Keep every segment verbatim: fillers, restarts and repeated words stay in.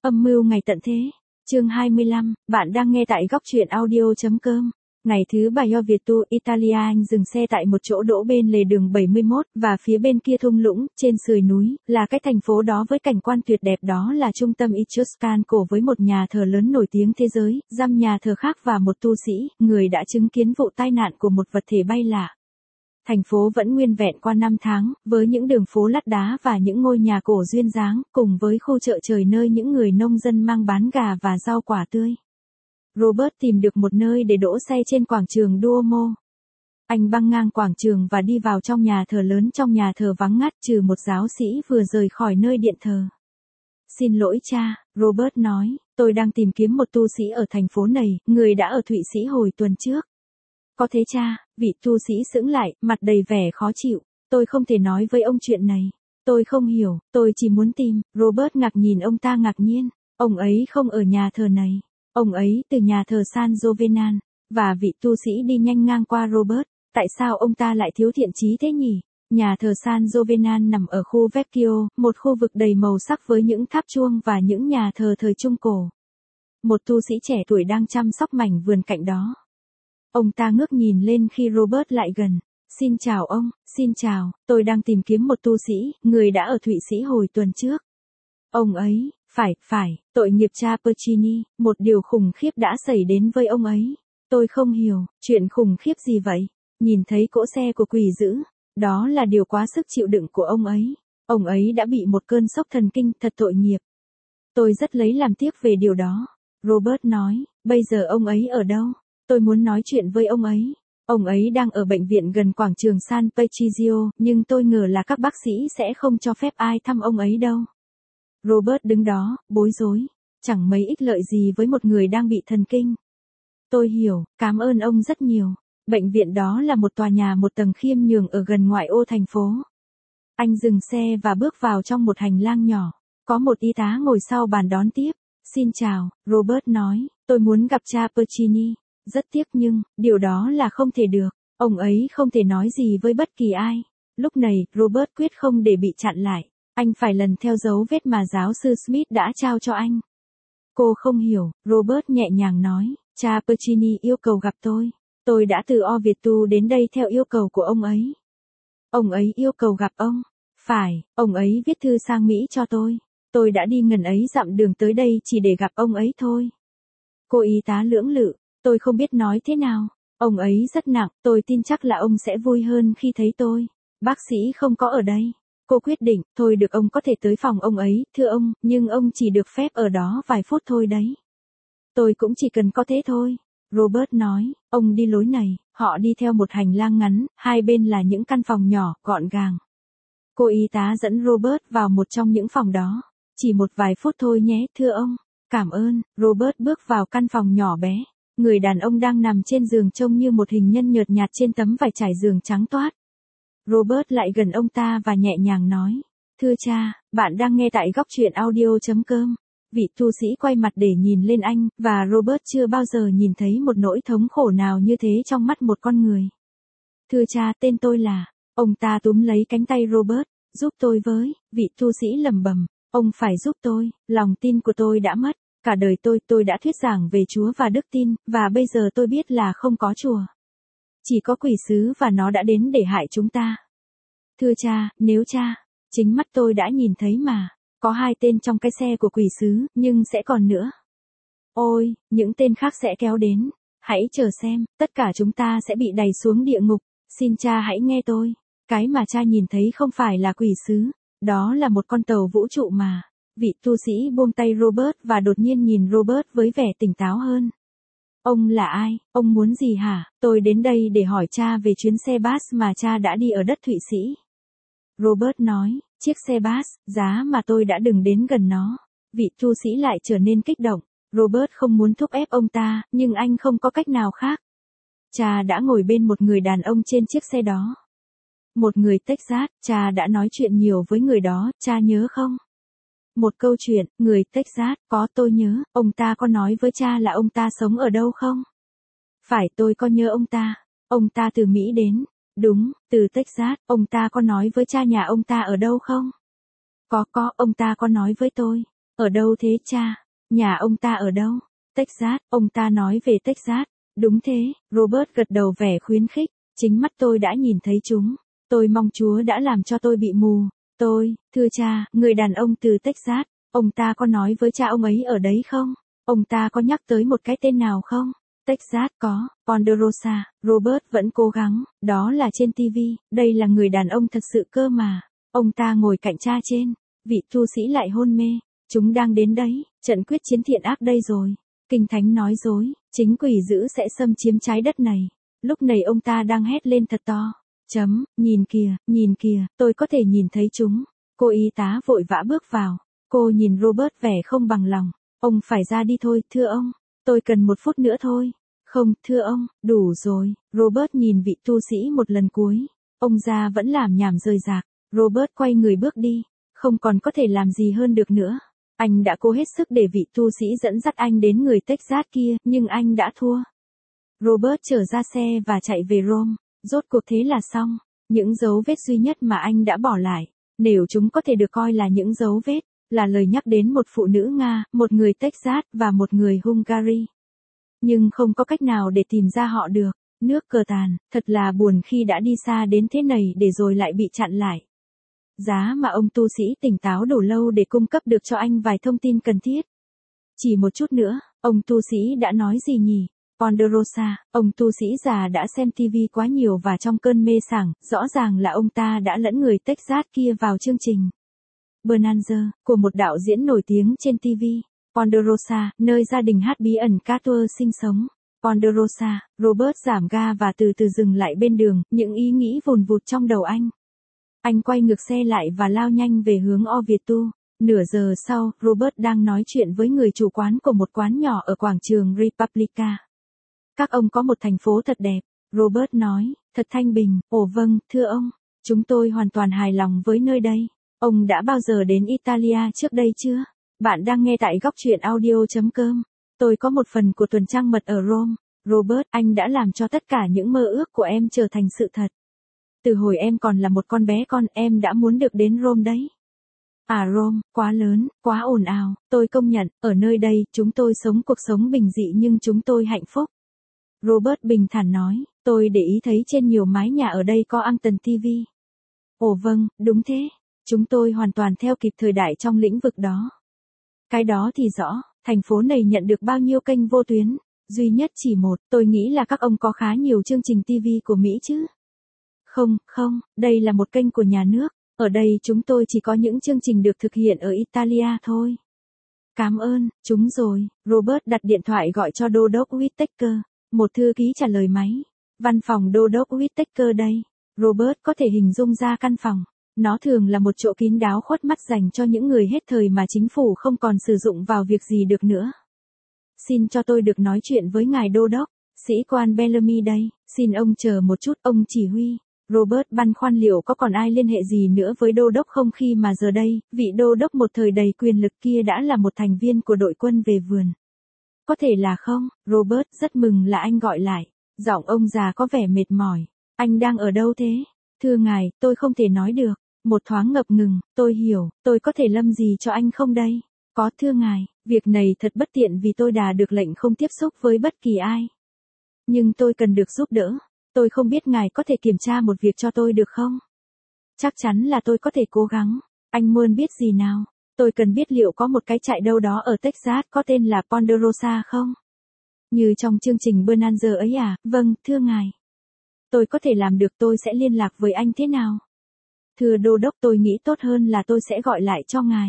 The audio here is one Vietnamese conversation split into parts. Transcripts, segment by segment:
Âm mưu ngày tận thế. Chương hai mươi lăm, bạn đang nghe tại góc truyện audio chấm com. Ngày thứ ba do Việt Tu Italia anh dừng xe tại một chỗ đỗ bên lề đường bảy mươi mốt và phía bên kia thung lũng, trên sườn núi, là cái thành phố đó với cảnh quan tuyệt đẹp đó là trung tâm Etruscan cổ với một nhà thờ lớn nổi tiếng thế giới, dăm nhà thờ khác và một tu sĩ, người đã chứng kiến vụ tai nạn của một vật thể bay lạ. Thành phố vẫn nguyên vẹn qua năm tháng, với những đường phố lát đá và những ngôi nhà cổ duyên dáng, cùng với khu chợ trời nơi những người nông dân mang bán gà và rau quả tươi. Robert tìm được một nơi để đỗ xe trên quảng trường Duomo. Anh băng ngang quảng trường và đi vào trong nhà thờ lớn. Trong nhà thờ vắng ngắt trừ một giáo sĩ vừa rời khỏi nơi điện thờ. Xin lỗi cha, Robert nói, tôi đang tìm kiếm một tu sĩ ở thành phố này, người đã ở Thụy Sĩ hồi tuần trước. Có thế cha, vị tu sĩ sững lại, mặt đầy vẻ khó chịu. Tôi không thể nói với ông chuyện này. Tôi không hiểu, tôi chỉ muốn tìm. Robert ngạc nhìn ông ta ngạc nhiên. Ông ấy không ở nhà thờ này. Ông ấy từ nhà thờ San Giovenan. Và vị tu sĩ đi nhanh ngang qua Robert. Tại sao ông ta lại thiếu thiện chí thế nhỉ? Nhà thờ San Giovenan nằm ở khu Vecchio, một khu vực đầy màu sắc với những tháp chuông và những nhà thờ thời Trung Cổ. Một tu sĩ trẻ tuổi đang chăm sóc mảnh vườn cạnh đó. Ông ta ngước nhìn lên khi Robert lại gần. Xin chào ông, xin chào, tôi đang tìm kiếm một tu sĩ, người đã ở Thụy Sĩ hồi tuần trước. Ông ấy, phải, phải, tội nghiệp cha Puccini, một điều khủng khiếp đã xảy đến với ông ấy. Tôi không hiểu, chuyện khủng khiếp gì vậy? Nhìn thấy cỗ xe của quỷ dữ, đó là điều quá sức chịu đựng của ông ấy. Ông ấy đã bị một cơn sốc thần kinh, thật tội nghiệp. Tôi rất lấy làm tiếc về điều đó. Robert nói, bây giờ ông ấy ở đâu? Tôi muốn nói chuyện với ông ấy. Ông ấy đang ở bệnh viện gần quảng trường San Patricio, nhưng tôi ngờ là các bác sĩ sẽ không cho phép ai thăm ông ấy đâu. Robert đứng đó, bối rối. Chẳng mấy ích lợi gì với một người đang bị thần kinh. Tôi hiểu, cảm ơn ông rất nhiều. Bệnh viện đó là một tòa nhà một tầng khiêm nhường ở gần ngoại ô thành phố. Anh dừng xe và bước vào trong một hành lang nhỏ. Có một y tá ngồi sau bàn đón tiếp. Xin chào, Robert nói, tôi muốn gặp cha Puccini. Rất tiếc nhưng, điều đó là không thể được. Ông ấy không thể nói gì với bất kỳ ai. Lúc này, Robert quyết không để bị chặn lại. Anh phải lần theo dấu vết mà giáo sư Smith đã trao cho anh. Cô không hiểu, Robert nhẹ nhàng nói. Cha Puccini yêu cầu gặp tôi. Tôi đã từ O Việt Tu đến đây theo yêu cầu của ông ấy. Ông ấy yêu cầu gặp ông. Phải, ông ấy viết thư sang Mỹ cho tôi. Tôi đã đi ngần ấy dặm đường tới đây chỉ để gặp ông ấy thôi. Cô y tá lưỡng lự. Tôi không biết nói thế nào. Ông ấy rất nặng, tôi tin chắc là ông sẽ vui hơn khi thấy tôi. Bác sĩ không có ở đây. Cô quyết định, thôi được ông có thể tới phòng ông ấy, thưa ông, nhưng ông chỉ được phép ở đó vài phút thôi đấy. Tôi cũng chỉ cần có thế thôi. Robert nói, ông đi lối này, họ đi theo một hành lang ngắn, hai bên là những căn phòng nhỏ, gọn gàng. Cô y tá dẫn Robert vào một trong những phòng đó. Chỉ một vài phút thôi nhé, thưa ông. Cảm ơn, Robert bước vào căn phòng nhỏ bé. Người đàn ông đang nằm trên giường trông như một hình nhân nhợt nhạt trên tấm vải trải giường trắng toát. Robert lại gần ông ta và nhẹ nhàng nói. Thưa cha, bạn đang nghe tại góc truyện audio chấm com. Vị tu sĩ quay mặt để nhìn lên anh, và Robert chưa bao giờ nhìn thấy một nỗi thống khổ nào như thế trong mắt một con người. Thưa cha, tên tôi là... Ông ta túm lấy cánh tay Robert. Giúp tôi với, vị tu sĩ lẩm bẩm. Ông phải giúp tôi, lòng tin của tôi đã mất. Cả đời tôi, tôi đã thuyết giảng về Chúa và đức tin, và bây giờ tôi biết là không có chùa. Chỉ có quỷ sứ và nó đã đến để hại chúng ta. Thưa cha, nếu cha, chính mắt tôi đã nhìn thấy mà, có hai tên trong cái xe của quỷ sứ, nhưng sẽ còn nữa. Ôi, những tên khác sẽ kéo đến. Hãy chờ xem, tất cả chúng ta sẽ bị đày xuống địa ngục. Xin cha hãy nghe tôi. Cái mà cha nhìn thấy không phải là quỷ sứ, đó là một con tàu vũ trụ mà. Vị tu sĩ buông tay Robert và đột nhiên nhìn Robert với vẻ tỉnh táo hơn. Ông là ai, ông muốn gì hả? Tôi đến đây để hỏi cha về chuyến xe bus mà cha đã đi ở đất Thụy Sĩ. Robert nói, chiếc xe bus, giá mà tôi đã đừng đến gần nó. Vị tu sĩ lại trở nên kích động. Robert không muốn thúc ép ông ta, nhưng anh không có cách nào khác. Cha đã ngồi bên một người đàn ông trên chiếc xe đó. Một người Texas, cha đã nói chuyện nhiều với người đó, cha nhớ không? Một câu chuyện, người Texas, có tôi nhớ, ông ta có nói với cha là ông ta sống ở đâu không? Phải, tôi có nhớ ông ta. Ông ta từ Mỹ đến. Đúng, từ Texas, ông ta có nói với cha nhà ông ta ở đâu không? Có có, ông ta có nói với tôi. Ở đâu thế cha? Nhà ông ta ở đâu? Texas, ông ta nói về Texas. Đúng thế, Robert gật đầu vẻ khuyến khích. Chính mắt tôi đã nhìn thấy chúng. Tôi mong Chúa đã làm cho tôi bị mù. Tôi, thưa cha, người đàn ông từ Texas, ông ta có nói với cha ông ấy ở đấy không? Ông ta có nhắc tới một cái tên nào không? Texas có, Ponderosa, Robert vẫn cố gắng, đó là trên ti vi, đây là người đàn ông thật sự cơ mà. Ông ta ngồi cạnh cha trên, vị tu sĩ lại hôn mê. Chúng đang đến đấy, trận quyết chiến thiện ác đây rồi. Kinh Thánh nói dối, chính quỷ dữ sẽ xâm chiếm trái đất này. Lúc này ông ta đang hét lên thật to. Chấm, nhìn kìa, nhìn kìa, tôi có thể nhìn thấy chúng. Cô y tá vội vã bước vào. Cô nhìn Robert vẻ không bằng lòng. Ông phải ra đi thôi, thưa ông. Tôi cần một phút nữa thôi. Không, thưa ông, đủ rồi. Robert nhìn vị tu sĩ một lần cuối. Ông già vẫn làm nhảm rời rạc. Robert quay người bước đi. Không còn có thể làm gì hơn được nữa. Anh đã cố hết sức để vị tu sĩ dẫn dắt anh đến người Texas kia, nhưng anh đã thua. Robert trở ra xe và chạy về Rome. Rốt cuộc thế là xong. Những dấu vết duy nhất mà anh đã bỏ lại, nếu chúng có thể được coi là những dấu vết, là lời nhắc đến một phụ nữ Nga, một người Texas và một người Hungary. Nhưng không có cách nào để tìm ra họ được. Nước cờ tàn, thật là buồn khi đã đi xa đến thế này để rồi lại bị chặn lại. Giá mà ông tu sĩ tỉnh táo đủ lâu để cung cấp được cho anh vài thông tin cần thiết. Chỉ một chút nữa, ông tu sĩ đã nói gì nhỉ? Ponderosa, ông tu sĩ già đã xem ti vi quá nhiều và trong cơn mê sảng, rõ ràng là ông ta đã lẫn người Texas kia vào chương trình Bonanza, của một đạo diễn nổi tiếng trên ti vi. Ponderosa, nơi gia đình hát bí ẩn Carter sinh sống. Ponderosa, Robert giảm ga và từ từ dừng lại bên đường, những ý nghĩ vùn vụt trong đầu anh. Anh quay ngược xe lại và lao nhanh về hướng Ovitu. Nửa giờ sau, Robert đang nói chuyện với người chủ quán của một quán nhỏ ở quảng trường Republica. Các ông có một thành phố thật đẹp, Robert nói, thật thanh bình. Ồ vâng, thưa ông, chúng tôi hoàn toàn hài lòng với nơi đây. Ông đã bao giờ đến Italia trước đây chưa? Bạn đang nghe tại góc truyện audio chấm com. Tôi có một phần của tuần trăng mật ở Rome. Robert, anh đã làm cho tất cả những mơ ước của em trở thành sự thật. Từ hồi em còn là một con bé con, em đã muốn được đến Rome đấy. À Rome, quá lớn, quá ồn ào, tôi công nhận, ở nơi đây, chúng tôi sống cuộc sống bình dị nhưng chúng tôi hạnh phúc. Robert bình thản nói, tôi để ý thấy trên nhiều mái nhà ở đây có Anten ti vi. Ồ vâng, đúng thế. Chúng tôi hoàn toàn theo kịp thời đại trong lĩnh vực đó. Cái đó thì rõ, thành phố này nhận được bao nhiêu kênh vô tuyến? Duy nhất chỉ một, tôi nghĩ là các ông có khá nhiều chương trình ti vi của Mỹ chứ. Không, không, đây là một kênh của nhà nước. Ở đây chúng tôi chỉ có những chương trình được thực hiện ở Italia thôi. Cảm ơn, chúng rồi. Robert đặt điện thoại gọi cho đô đốc Whittaker. Một thư ký trả lời máy. Văn phòng đô đốc Whittaker đây. Robert có thể hình dung ra căn phòng. Nó thường là một chỗ kín đáo khuất mắt dành cho những người hết thời mà chính phủ không còn sử dụng vào việc gì được nữa. Xin cho tôi được nói chuyện với ngài đô đốc. Sĩ quan Bellamy đây. Xin ông chờ một chút, ông chỉ huy. Robert băn khoăn liệu có còn ai liên hệ gì nữa với đô đốc không khi mà giờ đây, vị đô đốc một thời đầy quyền lực kia đã là một thành viên của đội quân về vườn. Có thể là không, Robert rất mừng là anh gọi lại. Giọng ông già có vẻ mệt mỏi. Anh đang ở đâu thế? Thưa ngài, tôi không thể nói được. Một thoáng ngập ngừng, tôi hiểu, tôi có thể lâm gì cho anh không đây? Có thưa ngài, việc này thật bất tiện vì tôi đã được lệnh không tiếp xúc với bất kỳ ai. Nhưng tôi cần được giúp đỡ. Tôi không biết ngài có thể kiểm tra một việc cho tôi được không? Chắc chắn là tôi có thể cố gắng. Anh muốn biết gì nào? Tôi cần biết liệu có một cái trại đâu đó ở Texas có tên là Ponderosa không? Như trong chương trình Bonanza ấy à? Vâng, thưa ngài. Tôi có thể làm được, tôi sẽ liên lạc với anh thế nào? Thưa đô đốc, tôi nghĩ tốt hơn là tôi sẽ gọi lại cho ngài.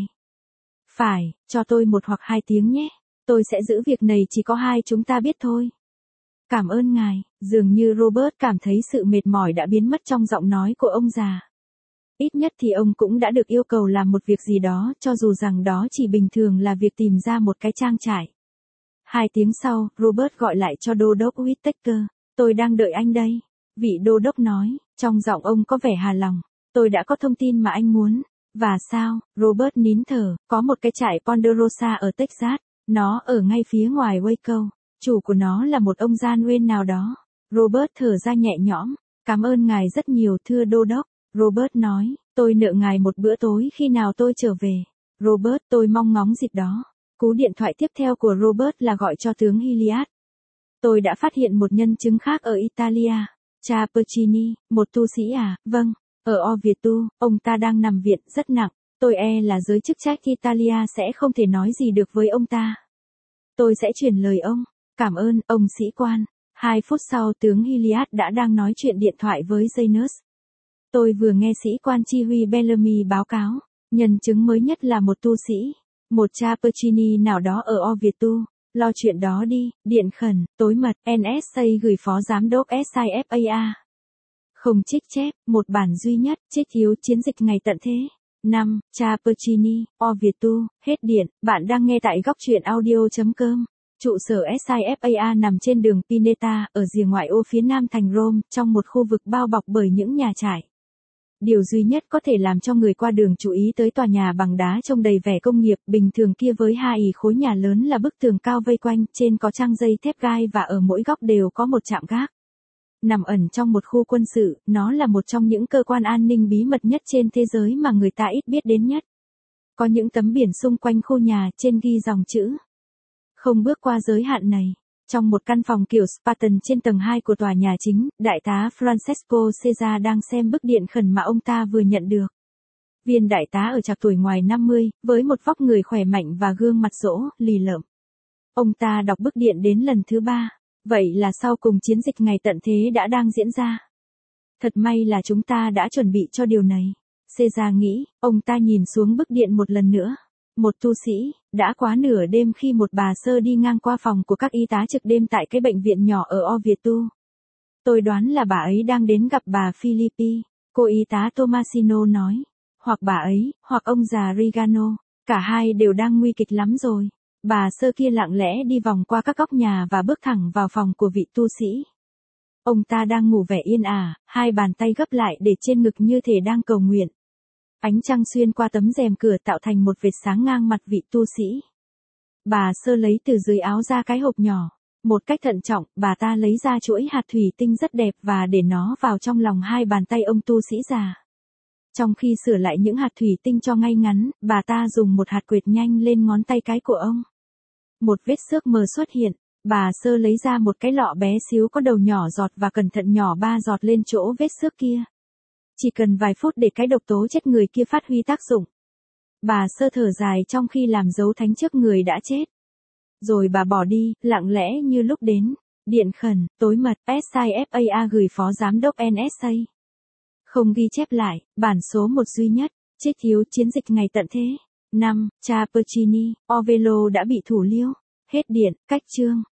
Phải, cho tôi một hoặc hai tiếng nhé. Tôi sẽ giữ việc này chỉ có hai chúng ta biết thôi. Cảm ơn ngài. Dường như Robert cảm thấy sự mệt mỏi đã biến mất trong giọng nói của ông già. Ít nhất thì ông cũng đã được yêu cầu làm một việc gì đó, cho dù rằng đó chỉ bình thường là việc tìm ra một cái trang trại. Hai tiếng sau, Robert gọi lại cho đô đốc Whittaker. Tôi đang đợi anh đây. Vị đô đốc nói, trong giọng ông có vẻ hài lòng. Tôi đã có thông tin mà anh muốn. Và sao? Robert nín thở, có một cái trại Ponderosa ở Texas. Nó ở ngay phía ngoài Waco. Chủ của nó là một ông Gian Nguyên nào đó. Robert thở ra nhẹ nhõm. Cảm ơn ngài rất nhiều thưa đô đốc. Robert nói, tôi nợ ngài một bữa tối khi nào tôi trở về. Robert, tôi mong ngóng dịp đó. Cú điện thoại tiếp theo của Robert là gọi cho tướng Hilliard. Tôi đã phát hiện một nhân chứng khác ở Italia. Cha Percini, một tu sĩ à, vâng, ở Orvieto, ông ta đang nằm viện rất nặng. Tôi e là giới chức trách Italia sẽ không thể nói gì được với ông ta. Tôi sẽ chuyển lời ông. Cảm ơn, ông sĩ quan. Hai phút sau tướng Hilliard đã đang nói chuyện điện thoại với Janus. Tôi vừa nghe sĩ quan chi huy Bellamy báo cáo. Nhân chứng mới nhất là một tu sĩ. Một cha Percini nào đó ở Orvieto. Lo chuyện đó đi, điện khẩn, tối mật, en ét a gửi phó giám đốc ét i ép a a. Không trích chép, một bản duy nhất, trích thiếu chiến dịch ngày tận thế. năm. Cha Percini, Orvieto, hết điện, bạn đang nghe tại góc truyện audio.com. Trụ sở ét i ép a a nằm trên đường Pineta, ở rìa ngoại ô phía nam thành Rome, trong một khu vực bao bọc bởi những nhà trải. Điều duy nhất có thể làm cho người qua đường chú ý tới tòa nhà bằng đá trông đầy vẻ công nghiệp bình thường kia với hai khối nhà lớn là bức tường cao vây quanh, trên có trang dây thép gai và ở mỗi góc đều có một trạm gác. Nằm ẩn trong một khu quân sự, nó là một trong những cơ quan an ninh bí mật nhất trên thế giới mà người ta ít biết đến nhất. Có những tấm biển xung quanh khu nhà, trên ghi dòng chữ: không bước qua giới hạn này. Trong một căn phòng kiểu Spartan trên tầng hai của tòa nhà chính, đại tá Francesco Cesar đang xem bức điện khẩn mà ông ta vừa nhận được. Viên đại tá ở trạc tuổi ngoài năm mươi, với một vóc người khỏe mạnh và gương mặt rỗ, lì lợm. Ông ta đọc bức điện đến lần thứ ba. Vậy là sau cùng chiến dịch ngày tận thế đã đang diễn ra. Thật may là chúng ta đã chuẩn bị cho điều này. Cesar nghĩ, ông ta nhìn xuống bức điện một lần nữa. Một tu sĩ, đã quá nửa đêm khi một bà sơ đi ngang qua phòng của các y tá trực đêm tại cái bệnh viện nhỏ ở Orvieto. Tôi đoán là bà ấy đang đến gặp bà Filippi, cô y tá Tomasino nói. Hoặc bà ấy, hoặc ông già Rigano, cả hai đều đang nguy kịch lắm rồi. Bà sơ kia lặng lẽ đi vòng qua các góc nhà và bước thẳng vào phòng của vị tu sĩ. Ông ta đang ngủ vẻ yên ả, hai bàn tay gấp lại để trên ngực như thể đang cầu nguyện. Ánh trăng xuyên qua tấm rèm cửa tạo thành một vệt sáng ngang mặt vị tu sĩ. Bà sơ lấy từ dưới áo ra cái hộp nhỏ. Một cách thận trọng, bà ta lấy ra chuỗi hạt thủy tinh rất đẹp và để nó vào trong lòng hai bàn tay ông tu sĩ già. Trong khi sửa lại những hạt thủy tinh cho ngay ngắn, bà ta dùng một hạt quệt nhanh lên ngón tay cái của ông. Một vết xước mờ xuất hiện. Bà sơ lấy ra một cái lọ bé xíu có đầu nhỏ giọt và cẩn thận nhỏ ba giọt lên chỗ vết xước kia. Chỉ cần vài phút để cái độc tố chết người kia phát huy tác dụng. Bà sơ thở dài trong khi làm dấu thánh trước người đã chết. Rồi bà bỏ đi, lặng lẽ như lúc đến. Điện khẩn, tối mật, ét i ép a a gửi phó giám đốc en ét a. Không ghi chép lại, bản số một duy nhất, trích thiếu chiến dịch ngày tận thế. năm. Cha Percini, Orvieto đã bị thủ liêu. Hết điện, cách chương.